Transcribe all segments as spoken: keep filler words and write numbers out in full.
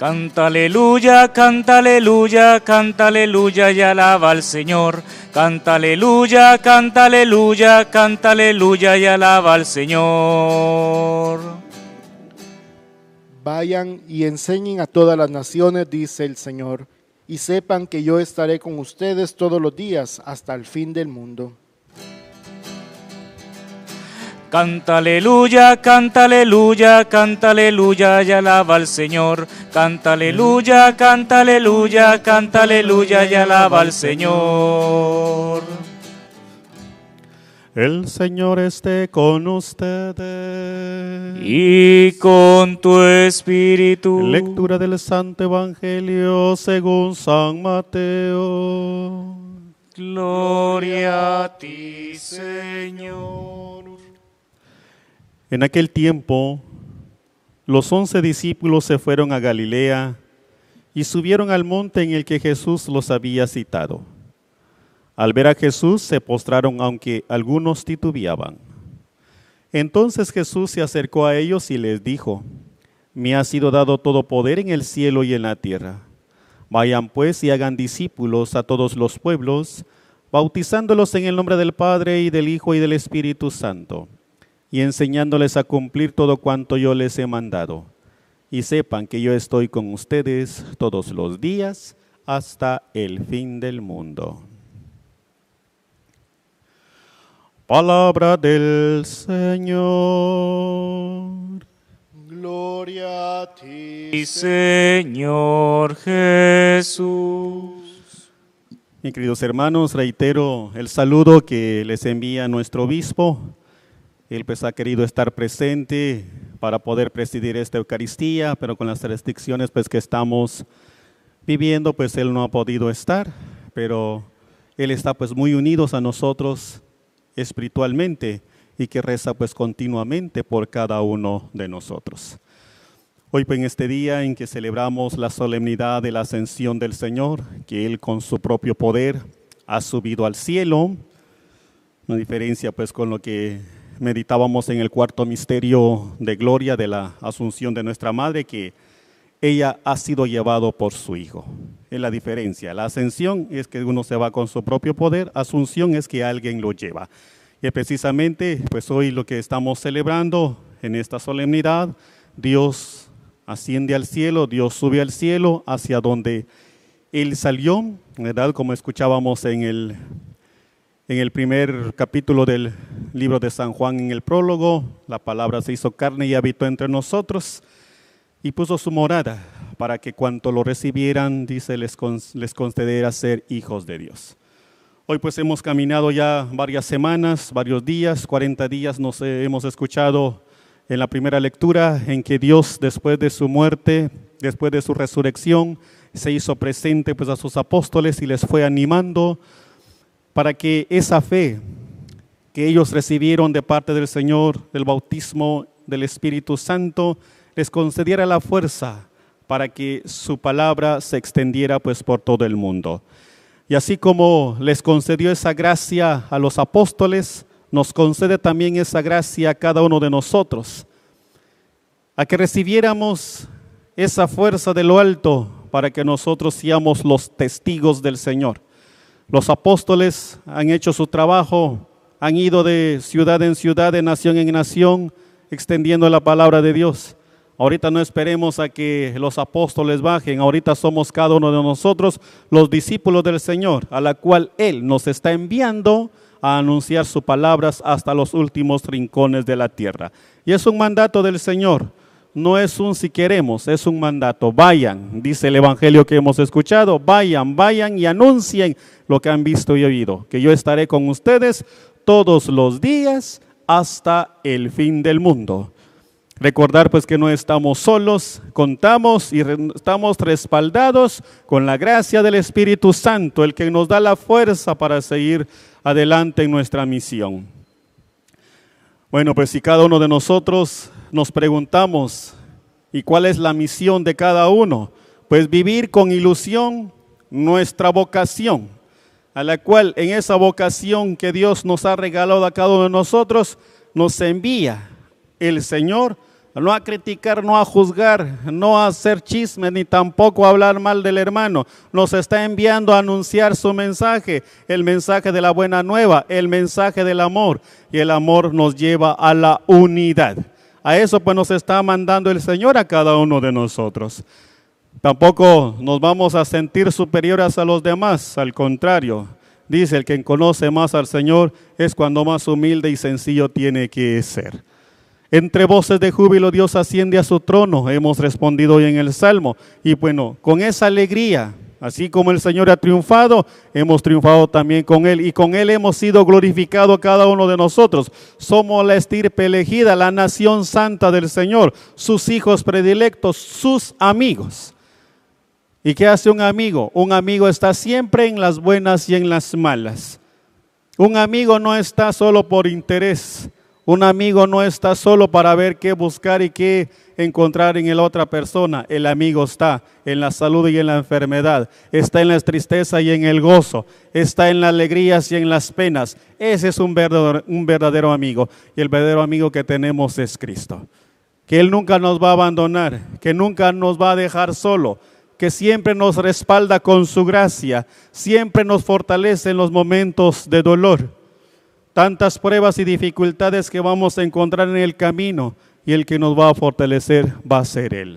Canta aleluya, canta aleluya, canta aleluya y alaba al Señor. Canta aleluya, canta aleluya, canta aleluya y alaba al Señor. Vayan y enseñen a todas las naciones, dice el Señor, y sepan que yo estaré con ustedes todos los días hasta el fin del mundo. Canta aleluya, canta aleluya, canta aleluya y alaba al Señor. Canta aleluya, canta aleluya, canta aleluya y alaba al Señor. El Señor esté con ustedes. Y con tu espíritu. Lectura del Santo Evangelio según San Mateo. Gloria a ti, Señor. En aquel tiempo, los once discípulos se fueron a Galilea y subieron al monte en el que Jesús los había citado. Al ver a Jesús se postraron, aunque algunos titubeaban. Entonces Jesús se acercó a ellos y les dijo: Me ha sido dado todo poder en el cielo y en la tierra. Vayan pues y hagan discípulos a todos los pueblos, bautizándolos en el nombre del Padre y del Hijo y del Espíritu Santo, y enseñándoles a cumplir todo cuanto yo les he mandado. Y sepan que yo estoy con ustedes todos los días hasta el fin del mundo. Palabra del Señor. Gloria a ti, Y Señor Jesús. Mis queridos hermanos, reitero el saludo que les envía nuestro obispo. Él pues ha querido estar presente para poder presidir esta Eucaristía, pero con las restricciones pues que estamos viviendo, pues él no ha podido estar, pero él está pues muy unido a nosotros espiritualmente y que reza pues continuamente por cada uno de nosotros. Hoy pues en este día en que celebramos la solemnidad de la ascensión del Señor, que Él con su propio poder ha subido al cielo, una diferencia pues con lo que meditábamos en el cuarto misterio de gloria de la asunción de nuestra Madre, que ella ha sido llevado por su Hijo. Es la diferencia. La ascensión es que uno se va con su propio poder, asunción es que alguien lo lleva. Y precisamente, pues hoy lo que estamos celebrando en esta solemnidad, Dios asciende al cielo, Dios sube al cielo hacia donde Él salió, ¿verdad? Como escuchábamos en el En el primer capítulo del libro de San Juan, en el prólogo, la palabra se hizo carne y habitó entre nosotros y puso su morada para que cuanto lo recibieran, dice, les, con, les concediera ser hijos de Dios. Hoy pues hemos caminado ya varias semanas, varios días, cuarenta días nos eh, hemos escuchado en la primera lectura en que Dios después de su muerte, después de su resurrección, se hizo presente pues a sus apóstoles y les fue animando para que esa fe que ellos recibieron de parte del Señor, del bautismo del Espíritu Santo, les concediera la fuerza para que su palabra se extendiera pues por todo el mundo. Y así como les concedió esa gracia a los apóstoles, nos concede también esa gracia a cada uno de nosotros, a que recibiéramos esa fuerza de lo alto para que nosotros seamos los testigos del Señor. Los apóstoles han hecho su trabajo, han ido de ciudad en ciudad, de nación en nación, extendiendo la palabra de Dios. Ahorita no esperemos a que los apóstoles bajen, ahorita somos cada uno de nosotros los discípulos del Señor, a la cual Él nos está enviando a anunciar sus palabras hasta los últimos rincones de la tierra. Y es un mandato del Señor. No es un si queremos, es un mandato. Vayan, dice el Evangelio que hemos escuchado, vayan, vayan y anuncien lo que han visto y oído, que yo estaré con ustedes todos los días hasta el fin del mundo. Recordar pues que no estamos solos, contamos y re- estamos respaldados con la gracia del Espíritu Santo, el que nos da la fuerza para seguir adelante en nuestra misión. Bueno, pues si cada uno de nosotros nos preguntamos, ¿y cuál es la misión de cada uno? Pues vivir con ilusión nuestra vocación, a la cual en esa vocación que Dios nos ha regalado a cada uno de nosotros, nos envía el Señor no a criticar, no a juzgar, no a hacer chismes, ni tampoco a hablar mal del hermano. Nos está enviando a anunciar su mensaje, el mensaje de la buena nueva, el mensaje del amor. Y el amor nos lleva a la unidad. A eso pues nos está mandando el Señor a cada uno de nosotros. Tampoco nos vamos a sentir superiores a los demás, al contrario. Dice, el que conoce más al Señor es cuando más humilde y sencillo tiene que ser. Entre voces de júbilo Dios asciende a su trono, hemos respondido hoy en el Salmo. Y bueno, con esa alegría, así como el Señor ha triunfado, hemos triunfado también con Él. Y con Él hemos sido glorificados cada uno de nosotros. Somos la estirpe elegida, la nación santa del Señor, sus hijos predilectos, sus amigos. ¿Y qué hace un amigo? Un amigo está siempre en las buenas y en las malas. Un amigo no está solo por interés. Un amigo no está solo para ver qué buscar y qué encontrar en la otra persona. El amigo está en la salud y en la enfermedad. Está en la tristeza y en el gozo. Está en las alegrías y en las penas. Ese es un verdadero, un verdadero amigo. Y el verdadero amigo que tenemos es Cristo. Que Él nunca nos va a abandonar. Que nunca nos va a dejar solo. Que siempre nos respalda con su gracia, siempre nos fortalece en los momentos de dolor. Tantas pruebas y dificultades que vamos a encontrar en el camino, y el que nos va a fortalecer va a ser Él.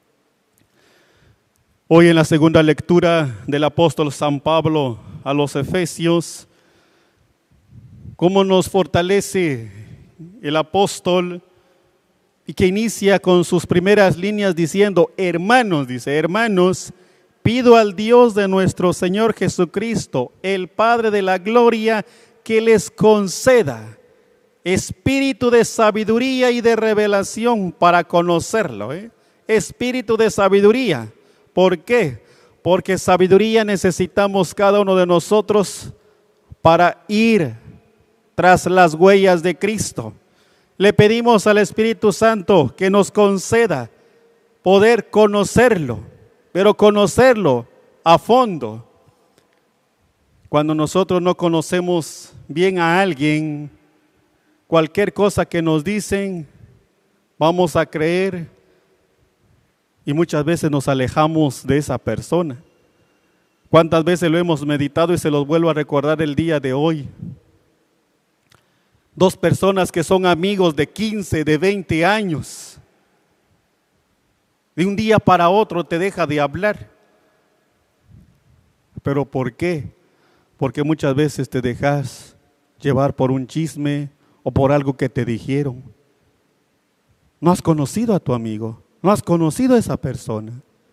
Hoy en la segunda lectura del apóstol San Pablo a los Efesios, cómo nos fortalece el apóstol, y que inicia con sus primeras líneas diciendo, hermanos, dice, hermanos, pido al Dios de nuestro Señor Jesucristo, el Padre de la gloria, que les conceda espíritu de sabiduría y de revelación para conocerlo. ¿eh? Espíritu de sabiduría. ¿Por qué? Porque sabiduría necesitamos cada uno de nosotros para ir tras las huellas de Cristo. Le pedimos al Espíritu Santo que nos conceda poder conocerlo, pero conocerlo a fondo. Cuando nosotros no conocemos bien a alguien, cualquier cosa que nos dicen, vamos a creer y muchas veces nos alejamos de esa persona. ¿Cuántas veces lo hemos meditado y se los vuelvo a recordar el día de hoy? Dos personas que son amigos de quince, de veinte años. De un día para otro te deja de hablar. ¿Pero por qué? Porque muchas veces te dejas llevar por un chisme o por algo que te dijeron. No has conocido a tu amigo, no has conocido a esa persona.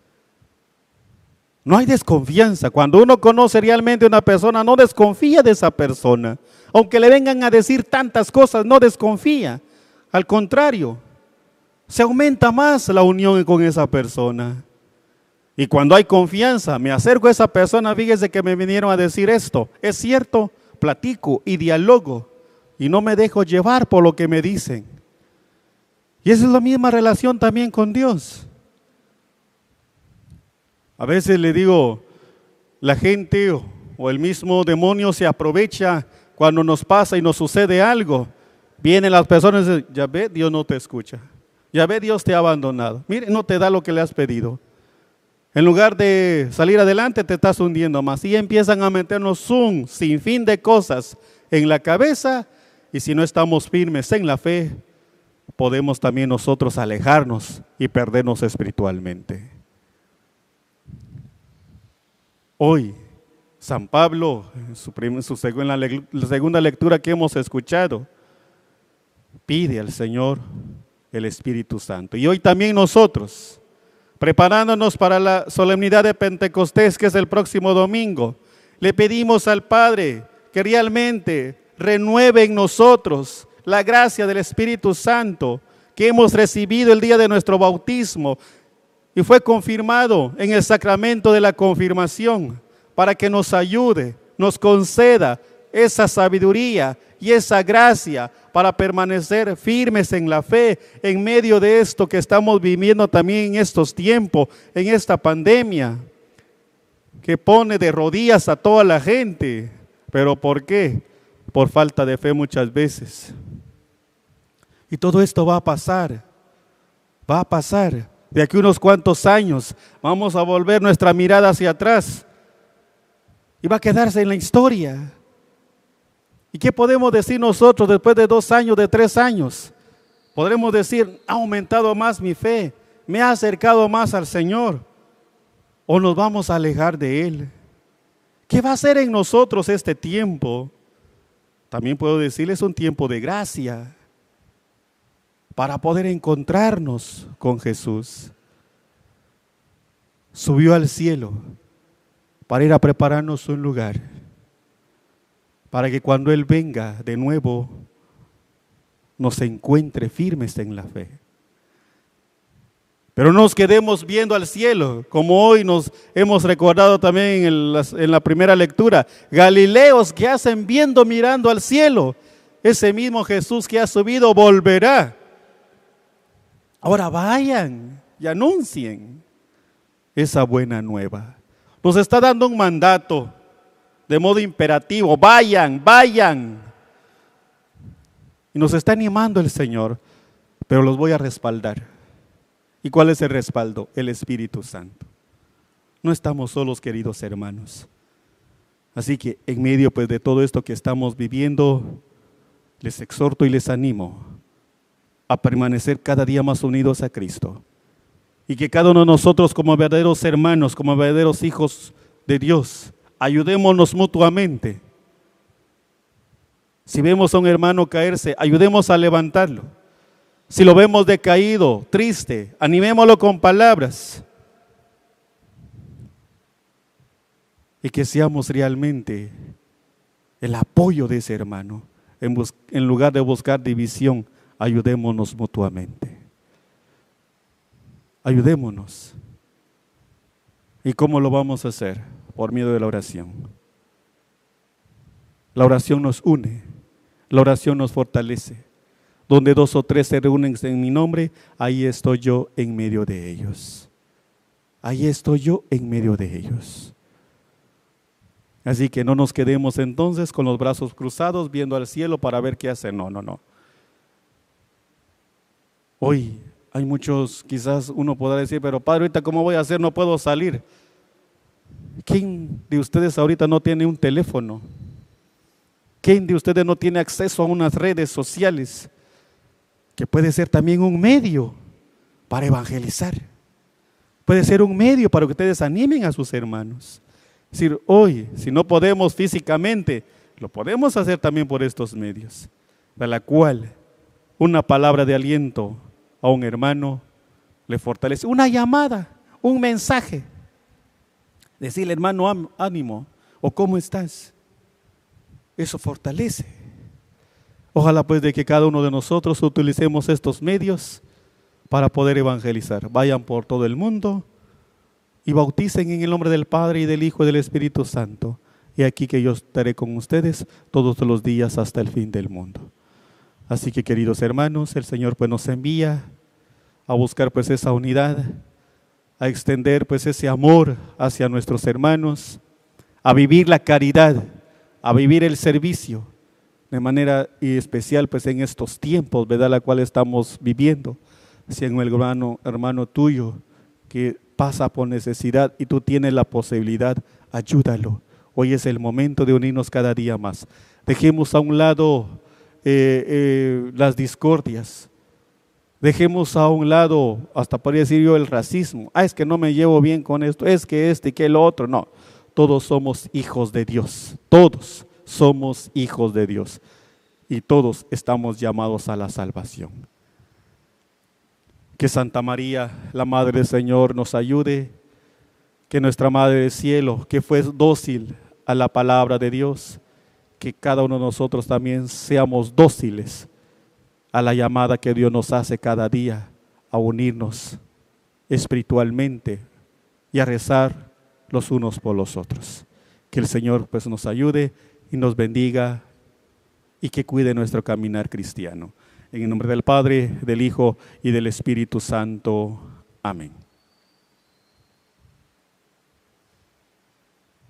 No hay desconfianza. Cuando uno conoce realmente a una persona, no desconfía de esa persona. Aunque le vengan a decir tantas cosas, no desconfía. Al contrario, se aumenta más la unión con esa persona. Y cuando hay confianza, me acerco a esa persona, fíjese que me vinieron a decir esto. Es cierto, platico y dialogo. Y no me dejo llevar por lo que me dicen. Y esa es la misma relación también con Dios. A veces le digo, la gente o, o el mismo demonio se aprovecha cuando nos pasa y nos sucede algo. Vienen las personas y dicen, ya ve, Dios no te escucha. Ya ve, Dios te ha abandonado. Mire, no te da lo que le has pedido. En lugar de salir adelante, te estás hundiendo más. Y empiezan a meternos un sinfín de cosas en la cabeza. Y si no estamos firmes en la fe, podemos también nosotros alejarnos y perdernos espiritualmente. Hoy, San Pablo, en su, en su segunda, la segunda lectura que hemos escuchado, pide al Señor el Espíritu Santo. Y hoy también nosotros, preparándonos para la solemnidad de Pentecostés, que es el próximo domingo, le pedimos al Padre que realmente renueve en nosotros la gracia del Espíritu Santo que hemos recibido el día de nuestro bautismo y fue confirmado en el sacramento de la confirmación, para que nos ayude, nos conceda esa sabiduría y esa gracia para permanecer firmes en la fe en medio de esto que estamos viviendo también en estos tiempos, en esta pandemia que pone de rodillas a toda la gente. ¿Pero por qué? Por falta de fe muchas veces. Y todo esto va a pasar. Va a pasar. De aquí unos cuantos años vamos a volver nuestra mirada hacia atrás y va a quedarse en la historia. ¿Y qué podemos decir nosotros después de dos años, de tres años? Podremos decir, ha aumentado más mi fe, me ha acercado más al Señor, o nos vamos a alejar de Él. ¿Qué va a hacer en nosotros este tiempo? También puedo decirles un tiempo de gracia para poder encontrarnos con Jesús. Subió al cielo para ir a prepararnos un lugar, para que cuando Él venga de nuevo, nos encuentre firmes en la fe. Pero no nos quedemos viendo al cielo, como hoy nos hemos recordado también en la, en la primera lectura. Galileos que hacen viendo mirando al cielo, ese mismo Jesús que ha subido volverá. Ahora vayan y anuncien esa buena nueva. Nos está dando un mandato de modo imperativo, vayan, vayan. Y nos está animando el Señor, pero los voy a respaldar. ¿Y cuál es el respaldo? El Espíritu Santo. No estamos solos, queridos hermanos. Así que en medio pues de todo esto que estamos viviendo, les exhorto y les animo a permanecer cada día más unidos a Cristo. Y que cada uno de nosotros como verdaderos hermanos, como verdaderos hijos de Dios, ayudémonos mutuamente. Si vemos a un hermano caerse, ayudemos a levantarlo. Si lo vemos decaído, triste, animémoslo con palabras. Y que seamos realmente el apoyo de ese hermano. En, bus- en lugar de buscar división, ayudémonos mutuamente. Ayudémonos. ¿Y cómo lo vamos a hacer? Por medio de la oración. La oración nos une, la oración nos fortalece. Donde dos o tres se reúnen en mi nombre, ahí estoy yo en medio de ellos. Ahí estoy yo en medio de ellos. Así que no nos quedemos entonces con los brazos cruzados viendo al cielo para ver qué hace. No, no, no. Hoy hay muchos, quizás uno podrá decir, pero padre, ahorita ¿cómo voy a hacer? No puedo salir. ¿Quién de ustedes ahorita no tiene un teléfono? ¿Quién de ustedes no tiene acceso a unas redes sociales? Que puede ser también un medio para evangelizar. Puede ser un medio para que ustedes animen a sus hermanos. Es decir, hoy, si no podemos físicamente, lo podemos hacer también por estos medios, de la cual una palabra de aliento a un hermano le fortalece. Una llamada, un mensaje. Decirle, hermano, ánimo, o ¿cómo estás? Eso fortalece. Ojalá pues de que cada uno de nosotros utilicemos estos medios para poder evangelizar. Vayan por todo el mundo y bauticen en el nombre del Padre y del Hijo y del Espíritu Santo. Y aquí que yo estaré con ustedes todos los días hasta el fin del mundo. Así que queridos hermanos, el Señor pues nos envía a buscar pues esa unidad, a extender pues ese amor hacia nuestros hermanos, a vivir la caridad, a vivir el servicio, de manera y especial pues en estos tiempos, ¿verdad?, la cual estamos viviendo. Si en un hermano, hermano tuyo que pasa por necesidad y tú tienes la posibilidad, ayúdalo. Hoy es el momento de unirnos cada día más. Dejemos a un lado eh, eh, las discordias. Dejemos a un lado, hasta podría decir yo, el racismo. Ah, es que no me llevo bien con esto, es que este y que el otro. No, todos somos hijos de Dios, todos somos hijos de Dios y todos estamos llamados a la salvación. Que Santa María, la Madre del Señor, nos ayude, que nuestra Madre del Cielo, que fue dócil a la palabra de Dios, que cada uno de nosotros también seamos dóciles a la llamada que Dios nos hace cada día a unirnos espiritualmente y a rezar los unos por los otros. Que el Señor pues nos ayude y nos bendiga y que cuide nuestro caminar cristiano. En el nombre del Padre, del Hijo y del Espíritu Santo. Amén.